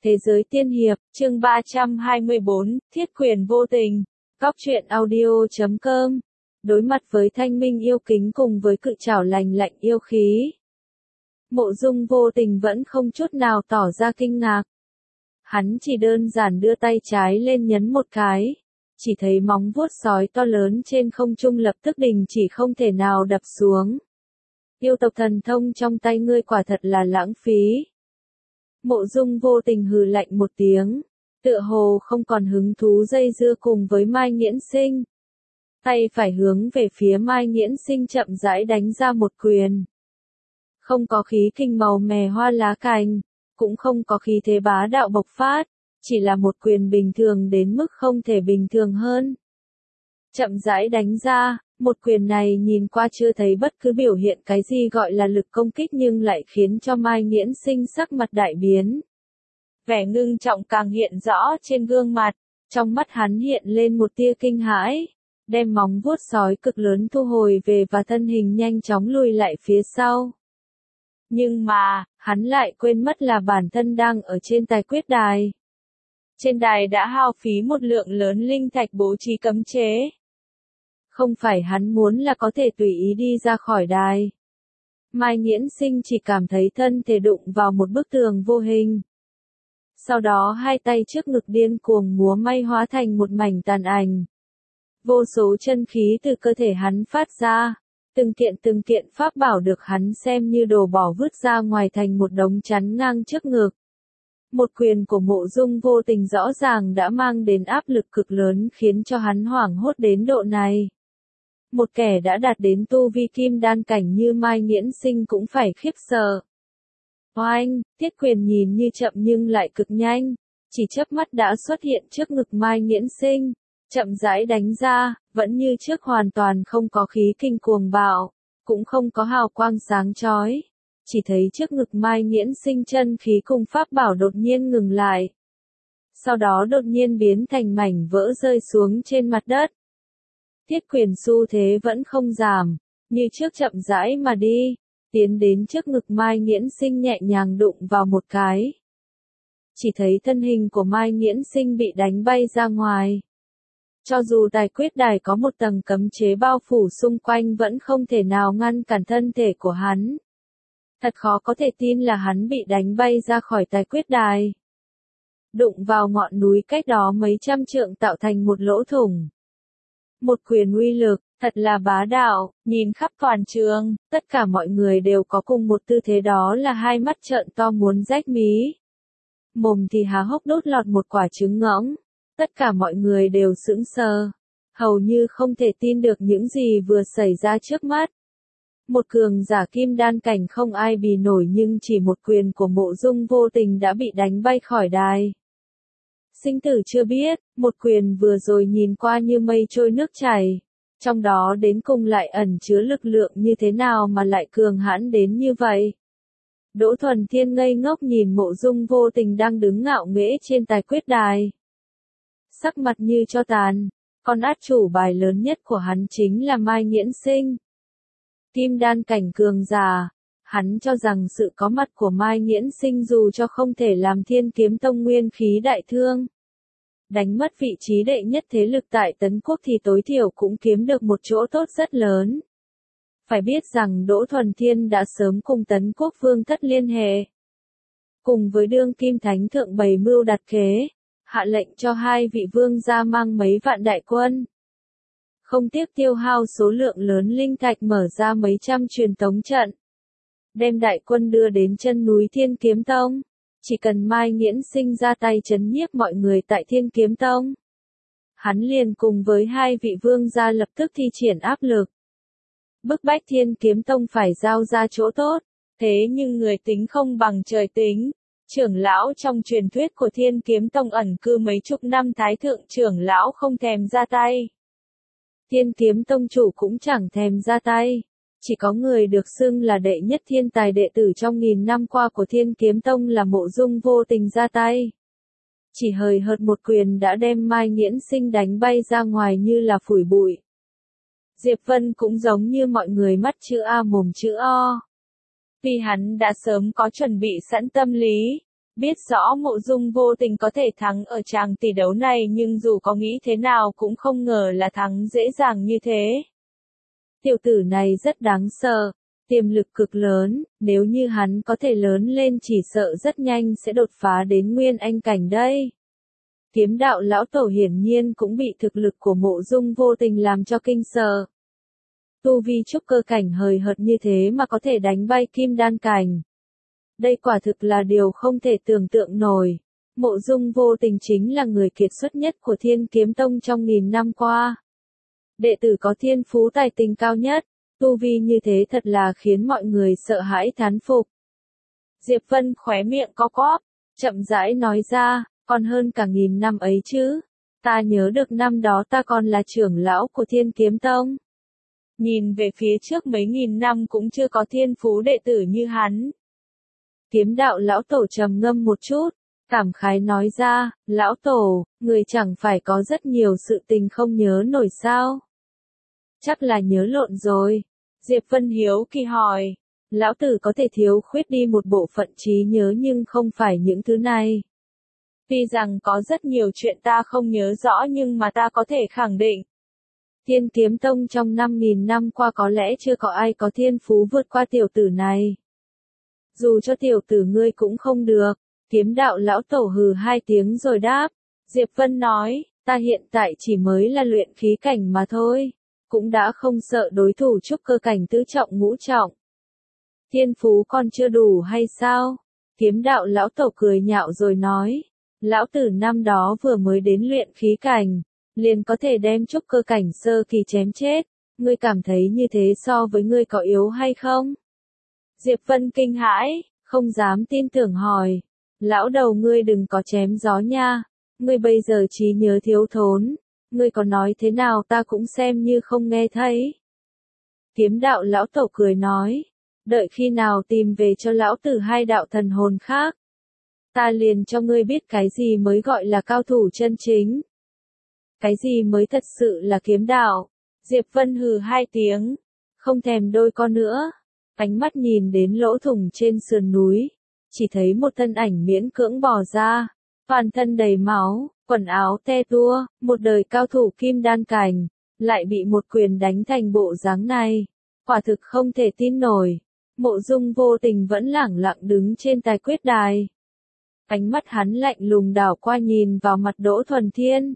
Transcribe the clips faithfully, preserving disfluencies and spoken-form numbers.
Thế giới tiên hiệp, chương ba trăm hai mươi bốn, thiết quyền vô tình. Góc truyện audio chấm com. Đối mặt với thanh minh yêu kính cùng với cự trảo lành lạnh yêu khí, Mộ Dung vô tình vẫn không chút nào tỏ ra kinh ngạc. Hắn chỉ đơn giản đưa tay trái lên nhấn một cái, chỉ thấy móng vuốt sói to lớn trên không trung lập tức đình chỉ không thể nào đập xuống. Yêu tộc thần thông trong tay ngươi quả thật là lãng phí. Mộ Dung vô tình hừ lạnh một tiếng, tựa hồ không còn hứng thú dây dưa cùng với Mai Nghiễn Sinh. Tay phải hướng về phía Mai Nghiễn Sinh chậm rãi đánh ra một quyền. Không có khí kình màu mè hoa lá cành, cũng không có khí thế bá đạo bộc phát, chỉ là một quyền bình thường đến mức không thể bình thường hơn. Chậm rãi đánh ra, một quyền này nhìn qua chưa thấy bất cứ biểu hiện cái gì gọi là lực công kích nhưng lại khiến cho Mai Nghiễn Sinh sắc mặt đại biến. Vẻ ngưng trọng càng hiện rõ trên gương mặt, trong mắt hắn hiện lên một tia kinh hãi, đem móng vuốt sói cực lớn thu hồi về và thân hình nhanh chóng lùi lại phía sau. Nhưng mà, hắn lại quên mất là bản thân đang ở trên tài quyết đài. Trên đài đã hao phí một lượng lớn linh thạch bố trí cấm chế. Không phải hắn muốn là có thể tùy ý đi ra khỏi đài. Mai Nghiễn Sinh chỉ cảm thấy thân thể đụng vào một bức tường vô hình. Sau đó hai tay trước ngực điên cuồng múa may hóa thành một mảnh tàn ảnh. Vô số chân khí từ cơ thể hắn phát ra, từng kiện từng kiện pháp bảo được hắn xem như đồ bỏ vứt ra ngoài thành một đống chắn ngang trước ngực. Một quyền của Mộ Dung vô tình rõ ràng đã mang đến áp lực cực lớn khiến cho hắn hoảng hốt đến độ này. Một kẻ đã đạt đến tu vi kim đan cảnh như Mai Nghiễn Sinh cũng phải khiếp sợ. Oanh, thiết quyền nhìn như chậm nhưng lại cực nhanh, chỉ chớp mắt đã xuất hiện trước ngực Mai Nghiễn Sinh, chậm rãi đánh ra, vẫn như trước hoàn toàn không có khí kinh cuồng bạo, cũng không có hào quang sáng chói. Chỉ thấy trước ngực Mai Nghiễn Sinh chân khí cùng pháp bảo đột nhiên ngừng lại. Sau đó đột nhiên biến thành mảnh vỡ rơi xuống trên mặt đất. Thiết quyền xu thế vẫn không giảm, như trước chậm rãi mà đi, tiến đến trước ngực Mai Nghiễn Sinh nhẹ nhàng đụng vào một cái. Chỉ thấy thân hình của Mai Nghiễn Sinh bị đánh bay ra ngoài. Cho dù tài quyết đài có một tầng cấm chế bao phủ xung quanh vẫn không thể nào ngăn cản thân thể của hắn. Thật khó có thể tin là hắn bị đánh bay ra khỏi tài quyết đài. Đụng vào ngọn núi cách đó mấy trăm trượng tạo thành một lỗ thủng. Một quyền uy lực, thật là bá đạo, nhìn khắp toàn trường, tất cả mọi người đều có cùng một tư thế đó là hai mắt trợn to muốn rách mí. Mồm thì há hốc đốt lọt một quả trứng ngỗng, tất cả mọi người đều sững sờ, hầu như không thể tin được những gì vừa xảy ra trước mắt. Một cường giả kim đan cảnh không ai bì nổi nhưng chỉ một quyền của Mộ Dung vô tình đã bị đánh bay khỏi đài. Sinh tử chưa biết, một quyền vừa rồi nhìn qua như mây trôi nước chảy, trong đó đến cùng lại ẩn chứa lực lượng như thế nào mà lại cường hãn đến như vậy. Đỗ Thuần Thiên ngây ngốc nhìn Mộ Dung vô tình đang đứng ngạo nghễ trên tài quyết đài. Sắc mặt như tro tàn, con át chủ bài lớn nhất của hắn chính là Mai Nghiễn Sinh. Kim đan cảnh cường giả, hắn cho rằng sự có mặt của Mai Nghiễn Sinh dù cho không thể làm Thiên Kiếm Tông nguyên khí đại thương, đánh mất vị trí đệ nhất thế lực tại Tấn Quốc thì tối thiểu cũng kiếm được một chỗ tốt rất lớn. Phải biết rằng Đỗ Thuần Thiên đã sớm cùng Tấn Quốc vương thất liên hệ. Cùng với đương kim thánh thượng bày mưu đặt kế, hạ lệnh cho hai vị vương gia mang mấy vạn đại quân. Không tiếc tiêu hao số lượng lớn linh thạch mở ra mấy trăm truyền tống trận. Đem đại quân đưa đến chân núi Thiên Kiếm Tông. Chỉ cần Mai Nghiễn Sinh ra tay trấn nhiếp mọi người tại Thiên Kiếm Tông. Hắn liền cùng với hai vị vương gia lập tức thi triển áp lực. Bức bách Thiên Kiếm Tông phải giao ra chỗ tốt. Thế nhưng người tính không bằng trời tính. Trưởng lão trong truyền thuyết của Thiên Kiếm Tông ẩn cư mấy chục năm thái thượng trưởng lão không thèm ra tay. Thiên Kiếm Tông chủ cũng chẳng thèm ra tay. Chỉ có người được xưng là đệ nhất thiên tài đệ tử trong nghìn năm qua của Thiên Kiếm Tông là Mộ Dung vô tình ra tay. Chỉ hời hợt một quyền đã đem Mai Nghiễn Sinh đánh bay ra ngoài như là phủi bụi. Diệp Vân cũng giống như mọi người mắt chữ A mồm chữ O. Vì hắn đã sớm có chuẩn bị sẵn tâm lý, Biết rõ Mộ Dung Vô Tình có thể thắng ở tràng tỷ đấu này nhưng dù có nghĩ thế nào cũng không ngờ là thắng dễ dàng như thế. Tiểu tử này rất đáng sợ, tiềm lực cực lớn, nếu như hắn có thể lớn lên chỉ sợ rất nhanh sẽ đột phá đến Nguyên Anh cảnh đây. Kiếm đạo lão tổ hiển nhiên cũng bị thực lực của Mộ Dung Vô Tình làm cho kinh sợ. Tu vi trúc cơ cảnh hời hợt như thế mà có thể đánh bay kim đan cảnh. Đây quả thực là điều không thể tưởng tượng nổi. Mộ Dung Vô Tình chính là người kiệt xuất nhất của Thiên Kiếm Tông trong nghìn năm qua. Đệ tử có thiên phú tài tình cao nhất, tu vi như thế thật là khiến mọi người sợ hãi thán phục. Diệp Vân khóe miệng co quắp, chậm rãi nói ra, còn hơn cả nghìn năm ấy chứ. Ta nhớ được năm đó ta còn là trưởng lão của Thiên Kiếm Tông. Nhìn về phía trước mấy nghìn năm cũng chưa có thiên phú đệ tử như hắn. Kiếm đạo lão tổ trầm ngâm một chút, cảm khái nói ra, lão tổ, người chẳng phải có rất nhiều sự tình không nhớ nổi sao? Chắc là nhớ lộn rồi. Diệp Vân hiếu kỳ hỏi, lão tử có thể thiếu khuyết đi một bộ phận trí nhớ nhưng không phải những thứ này. Tuy rằng có rất nhiều chuyện ta không nhớ rõ nhưng mà ta có thể khẳng định. Thiên Kiếm Tông trong năm nghìn năm qua có lẽ chưa có ai có thiên phú vượt qua tiểu tử này. Dù cho tiểu tử ngươi cũng không được, kiếm đạo lão tổ hừ hai tiếng rồi đáp. Diệp Vân nói, ta hiện tại chỉ mới là luyện khí cảnh mà thôi, cũng đã không sợ đối thủ trúc cơ cảnh tứ trọng ngũ trọng. Thiên phú còn chưa đủ hay sao? Kiếm đạo lão tổ cười nhạo rồi nói, lão tử năm đó vừa mới đến luyện khí cảnh, liền có thể đem trúc cơ cảnh sơ kỳ chém chết, ngươi cảm thấy như thế so với ngươi có yếu hay không? Diệp Vân kinh hãi, không dám tin tưởng hỏi, lão đầu ngươi đừng có chém gió nha, ngươi bây giờ trí nhớ thiếu thốn, ngươi có nói thế nào ta cũng xem như không nghe thấy. Kiếm đạo lão tổ cười nói, đợi khi nào tìm về cho lão tử hai đạo thần hồn khác, ta liền cho ngươi biết cái gì mới gọi là cao thủ chân chính. Cái gì mới thật sự là kiếm đạo? Diệp Vân hừ hai tiếng, không thèm đôi con nữa. Ánh mắt nhìn đến lỗ thủng trên sườn núi, chỉ thấy một thân ảnh miễn cưỡng bò ra, toàn thân đầy máu, quần áo te tua, một đời cao thủ kim đan cảnh, lại bị một quyền đánh thành bộ dáng này. Quả thực không thể tin nổi. Mộ Dung Vô Tình vẫn lẳng lặng đứng trên tài quyết đài. Ánh mắt hắn lạnh lùng đảo qua nhìn vào mặt Đỗ Thuần Thiên.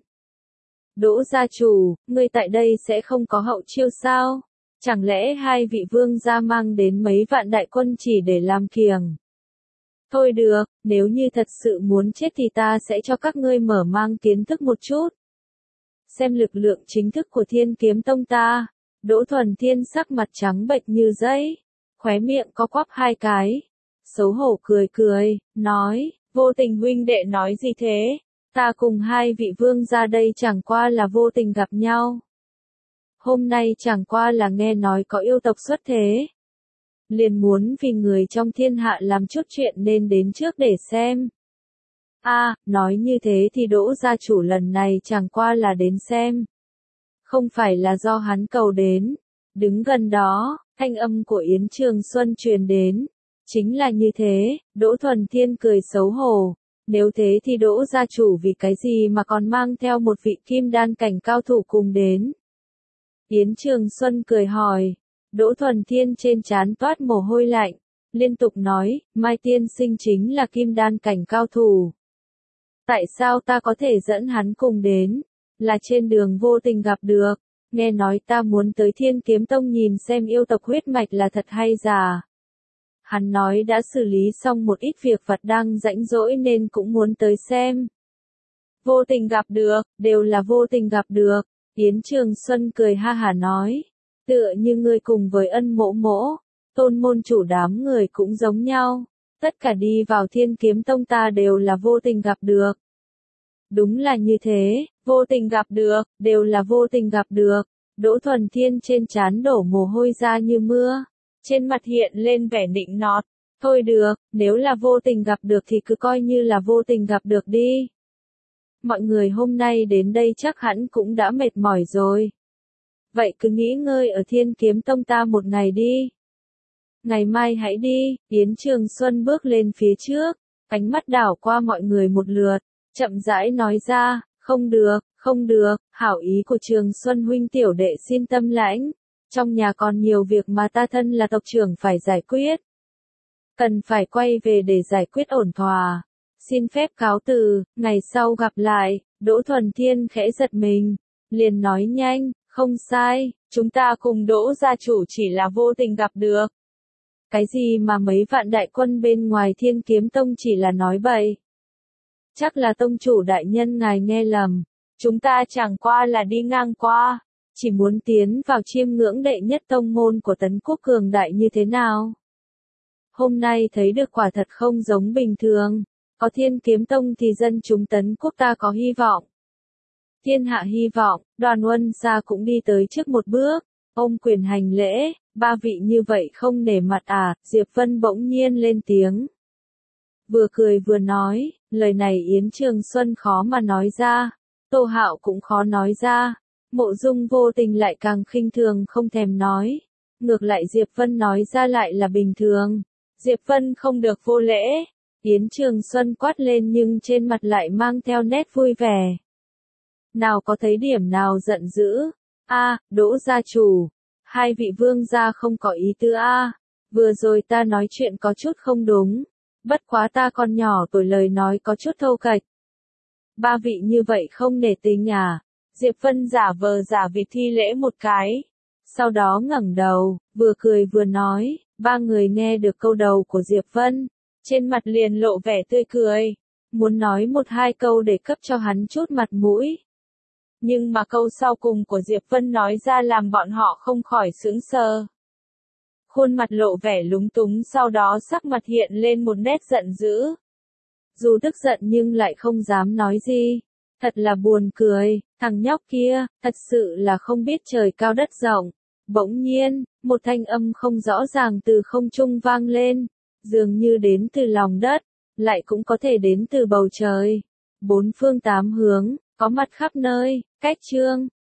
Đỗ gia chủ, ngươi tại đây sẽ không có hậu chiêu sao? Chẳng lẽ hai vị vương gia mang đến mấy vạn đại quân chỉ để làm kiềng? Thôi được, nếu như thật sự muốn chết thì ta sẽ cho các ngươi mở mang kiến thức một chút. Xem lực lượng chính thức của Thiên Kiếm Tông ta. Đỗ Thuần Thiên sắc mặt trắng bệch như giấy, khóe miệng có quắp hai cái. Xấu hổ cười cười, nói, Vô Tình huynh đệ nói gì thế? Ta cùng hai vị vương gia đây chẳng qua là vô tình gặp nhau. Hôm nay chẳng qua là nghe nói có yêu tộc xuất thế. Liền muốn vì người trong thiên hạ làm chút chuyện nên đến trước để xem. A, à, nói như thế thì Đỗ gia chủ lần này chẳng qua là đến xem. Không phải là do hắn cầu đến. Đứng gần đó, thanh âm của Yến Trường Xuân truyền đến. Chính là như thế, Đỗ Thuần Thiên cười xấu hổ. Nếu thế thì Đỗ gia chủ vì cái gì mà còn mang theo một vị kim đan cảnh cao thủ cùng đến? Yến Trường Xuân cười hỏi. Đỗ Thuần Thiên trên trán toát mồ hôi lạnh, liên tục nói, Mai tiên sinh chính là kim đan cảnh cao thủ. Tại sao ta có thể dẫn hắn cùng đến? Là trên đường vô tình gặp được, nghe nói ta muốn tới Thiên Kiếm Tông nhìn xem yêu tộc huyết mạch là thật hay giả. Hắn nói đã xử lý xong một ít việc vặt đang rãnh rỗi nên cũng muốn tới xem. Vô tình gặp được, đều là vô tình gặp được. Yến Trường Xuân cười ha hả nói, tựa như ngươi cùng với Ân Mỗ Mỗ, Tôn môn chủ đám người cũng giống nhau, tất cả đi vào Thiên Kiếm Tông ta đều là vô tình gặp được. Đúng là như thế, vô tình gặp được, đều là vô tình gặp được. Đỗ Thuần Thiên trên trán đổ mồ hôi ra như mưa, trên mặt hiện lên vẻ nịnh nọt. Thôi được, nếu là vô tình gặp được thì cứ coi như là vô tình gặp được đi. Mọi người hôm nay đến đây chắc hẳn cũng đã mệt mỏi rồi. Vậy cứ nghỉ ngơi ở Thiên Kiếm Tông ta một ngày đi. Ngày mai hãy đi. Yến Trường Xuân bước lên phía trước, Ánh mắt đảo qua mọi người một lượt, chậm rãi nói ra, không được, không được, hảo ý của Trường Xuân huynh tiểu đệ xin tâm lãnh. Trong nhà còn nhiều việc mà ta thân là tộc trưởng phải giải quyết. Cần phải quay về để giải quyết ổn thỏa. Xin phép cáo từ, ngày sau gặp lại. Đỗ Thuần Thiên khẽ giật mình, liền nói nhanh, không sai, chúng ta cùng Đỗ gia chủ chỉ là vô tình gặp được. Cái gì mà mấy vạn đại quân bên ngoài Thiên Kiếm Tông chỉ là nói bậy. Chắc là tông chủ đại nhân ngài nghe lầm, chúng ta chẳng qua là đi ngang qua, chỉ muốn tiến vào chiêm ngưỡng đệ nhất tông môn của Tấn Quốc cường đại như thế nào. Hôm nay thấy được quả thật không giống bình thường, có Thiên Kiếm Tông thì dân chúng Tấn Quốc ta có hy vọng. Thiên hạ hy vọng, Đoàn Uân Gia cũng đi tới trước một bước, ôm quyền hành lễ, ba vị như vậy không nể mặt à, Diệp Vân bỗng nhiên lên tiếng. Vừa cười vừa nói, lời này Yến Trường Xuân khó mà nói ra, Tô Hạo cũng khó nói ra, Mộ Dung vô tình lại càng khinh thường không thèm nói, ngược lại Diệp Vân nói ra lại là bình thường, Diệp Vân không được vô lễ, Yến Trường Xuân quát lên nhưng trên mặt lại mang theo nét vui vẻ. Nào có thấy điểm nào giận dữ, a Đỗ gia chủ, hai vị vương gia không có ý tứ a vừa rồi ta nói chuyện có chút không đúng. Bất quá ta còn nhỏ tuổi lời nói có chút thô kệch. Ba vị như vậy không nể tình à? Diệp Vân giả vờ giả vịt thi lễ một cái. Sau đó ngẩng đầu, vừa cười vừa nói, ba người nghe được câu đầu của Diệp Vân. Trên mặt liền lộ vẻ tươi cười. Muốn nói một hai câu để cấp cho hắn chút mặt mũi. Nhưng mà câu sau cùng của Diệp Vân nói ra làm bọn họ không khỏi sững sờ. Khuôn mặt lộ vẻ lúng túng sau đó sắc mặt hiện lên một nét giận dữ. Dù tức giận nhưng lại không dám nói gì. Thật là buồn cười, thằng nhóc kia, thật sự là không biết trời cao đất rộng. Bỗng nhiên, một thanh âm không rõ ràng từ không trung vang lên, dường như đến từ lòng đất, lại cũng có thể đến từ bầu trời. Bốn phương tám hướng, có mặt khắp nơi, cách chương.